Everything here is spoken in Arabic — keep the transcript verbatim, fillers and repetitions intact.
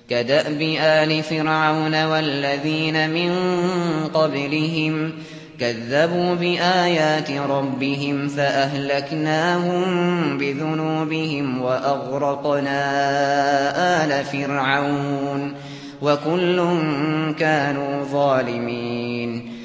كدأب آل فرعون والذين من قبلهم كذبوا بآيات ربهم فأهلكناهم بذنوبهم وأغرقنا آل فرعون وكل كانوا ظالمين